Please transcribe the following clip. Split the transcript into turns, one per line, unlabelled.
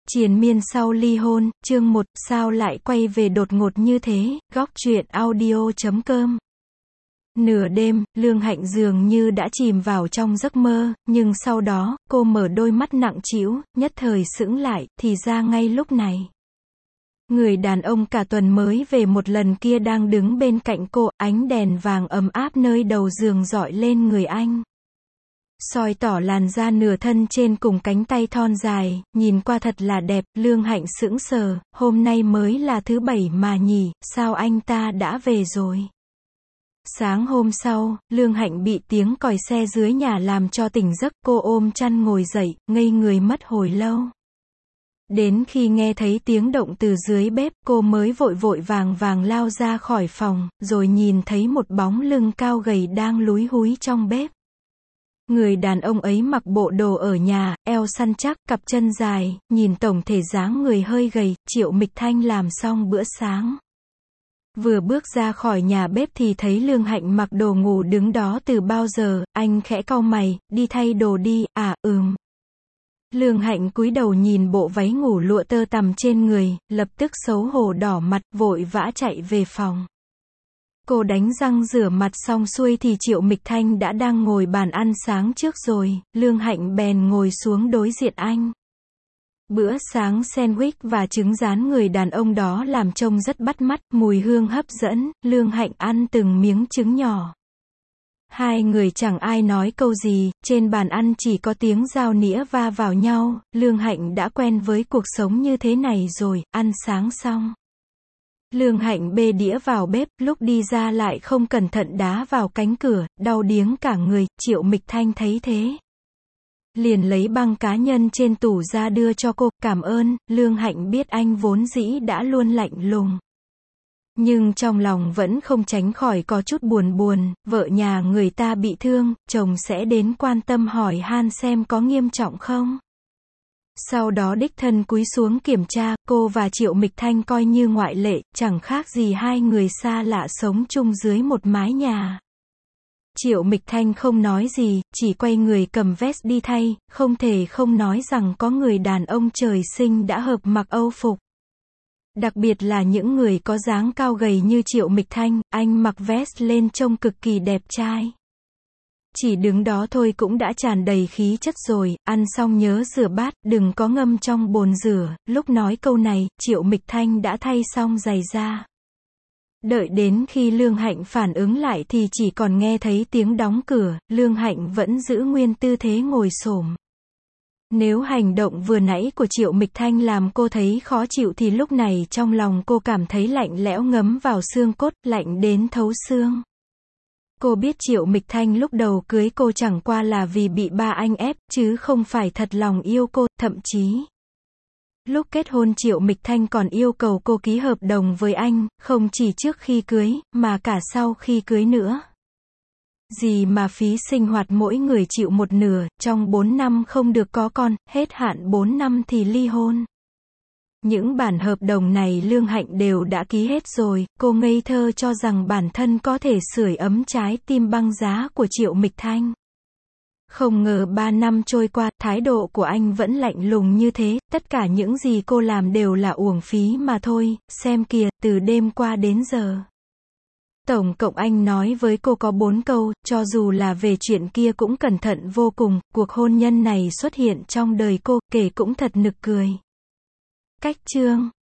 Triền miên sau ly hôn, chương 1, sao lại quay về đột ngột như thế, góc truyện audio.com. Nửa đêm, Lương Hạnh dường như đã chìm vào trong giấc mơ, nhưng sau đó, cô mở đôi mắt nặng trĩu, nhất thời sững lại, thì ra ngay lúc này. Người đàn ông cả tuần mới về một lần kia đang đứng bên cạnh cô, ánh đèn vàng ấm áp nơi đầu giường rọi lên người anh. Soi tỏ làn da nửa thân trên cùng cánh tay thon dài, nhìn qua thật là đẹp. Lương Hạnh sững sờ, hôm nay mới là thứ bảy mà nhỉ, sao anh ta đã về rồi? Sáng hôm sau, Lương Hạnh bị tiếng còi xe dưới nhà làm cho tỉnh giấc, cô ôm chăn ngồi dậy, ngây người mất hồi lâu. Đến khi nghe thấy tiếng động từ dưới bếp, cô mới vội vội vàng vàng lao ra khỏi phòng, rồi nhìn thấy một bóng lưng cao gầy đang lúi húi trong bếp. Người đàn ông ấy mặc bộ đồ ở nhà, eo săn chắc, cặp chân dài, nhìn tổng thể dáng người hơi gầy. Triệu Mịch Thanh làm xong bữa sáng. Vừa bước ra khỏi nhà bếp thì thấy Lương Hạnh mặc đồ ngủ đứng đó từ bao giờ, anh khẽ cau mày, đi thay đồ đi, à, Lương Hạnh cúi đầu nhìn bộ váy ngủ lụa tơ tằm trên người, lập tức xấu hổ đỏ mặt, vội vã chạy về phòng. Cô đánh răng rửa mặt xong xuôi thì Triệu Mịch Thanh đã đang ngồi bàn ăn sáng trước rồi, Lương Hạnh bèn ngồi xuống đối diện anh. Bữa sáng sandwich và trứng rán người đàn ông đó làm trông rất bắt mắt, mùi hương hấp dẫn. Lương Hạnh ăn từng miếng trứng nhỏ. Hai người chẳng ai nói câu gì, trên bàn ăn chỉ có tiếng dao nĩa va vào nhau. Lương Hạnh đã quen với cuộc sống như thế này rồi. Ăn sáng xong, Lương Hạnh bê đĩa vào bếp, lúc đi ra lại không cẩn thận đá vào cánh cửa, đau điếng cả người. Triệu Mịch Thanh thấy thế, liền lấy băng cá nhân trên tủ ra đưa cho cô, cảm ơn. Lương Hạnh biết anh vốn dĩ đã luôn lạnh lùng, nhưng trong lòng vẫn không tránh khỏi có chút buồn, vợ nhà người ta bị thương, chồng sẽ đến quan tâm hỏi han xem có nghiêm trọng không. Sau đó đích thân cúi xuống kiểm tra, cô và Triệu Mịch Thanh coi như ngoại lệ, chẳng khác gì hai người xa lạ sống chung dưới một mái nhà. Triệu Mịch Thanh không nói gì, chỉ quay người cầm vest đi thay, không thể không nói rằng có người đàn ông trời sinh đã hợp mặc Âu phục. Đặc biệt là những người có dáng cao gầy như Triệu Mịch Thanh, anh mặc vest lên trông cực kỳ đẹp trai. Chỉ đứng đó thôi cũng đã tràn đầy khí chất rồi. Ăn xong nhớ rửa bát, đừng có ngâm trong bồn rửa. Lúc nói câu này, Triệu Mịch Thanh đã thay xong giày da. Đợi đến khi Lương Hạnh phản ứng lại thì chỉ còn nghe thấy tiếng đóng cửa. Lương Hạnh vẫn giữ nguyên tư thế ngồi xổm. Nếu hành động vừa nãy của Triệu Mịch Thanh làm cô thấy khó chịu thì lúc này trong lòng cô cảm thấy lạnh lẽo ngấm vào xương cốt, lạnh đến thấu xương. Cô biết Triệu Mịch Thanh lúc đầu cưới cô chẳng qua là vì bị ba anh ép, chứ không phải thật lòng yêu cô. Thậm chí, lúc kết hôn Triệu Mịch Thanh còn yêu cầu cô ký hợp đồng với anh, không chỉ trước khi cưới, mà cả sau khi cưới nữa. Gì mà phí sinh hoạt mỗi người chịu một nửa, trong 4 năm không được có con, hết hạn 4 năm thì ly hôn. Những bản hợp đồng này Lương Hạnh đều đã ký hết rồi, cô ngây thơ cho rằng bản thân có thể sưởi ấm trái tim băng giá của Triệu Mịch Thanh. Không ngờ 3 năm trôi qua, thái độ của anh vẫn lạnh lùng như thế, tất cả những gì cô làm đều là uổng phí mà thôi. Xem kìa, từ đêm qua đến giờ, tổng cộng anh nói với cô có 4 câu, cho dù là về chuyện kia cũng cẩn thận vô cùng. Cuộc hôn nhân này xuất hiện trong đời cô, kể cũng thật nực cười. Cách chương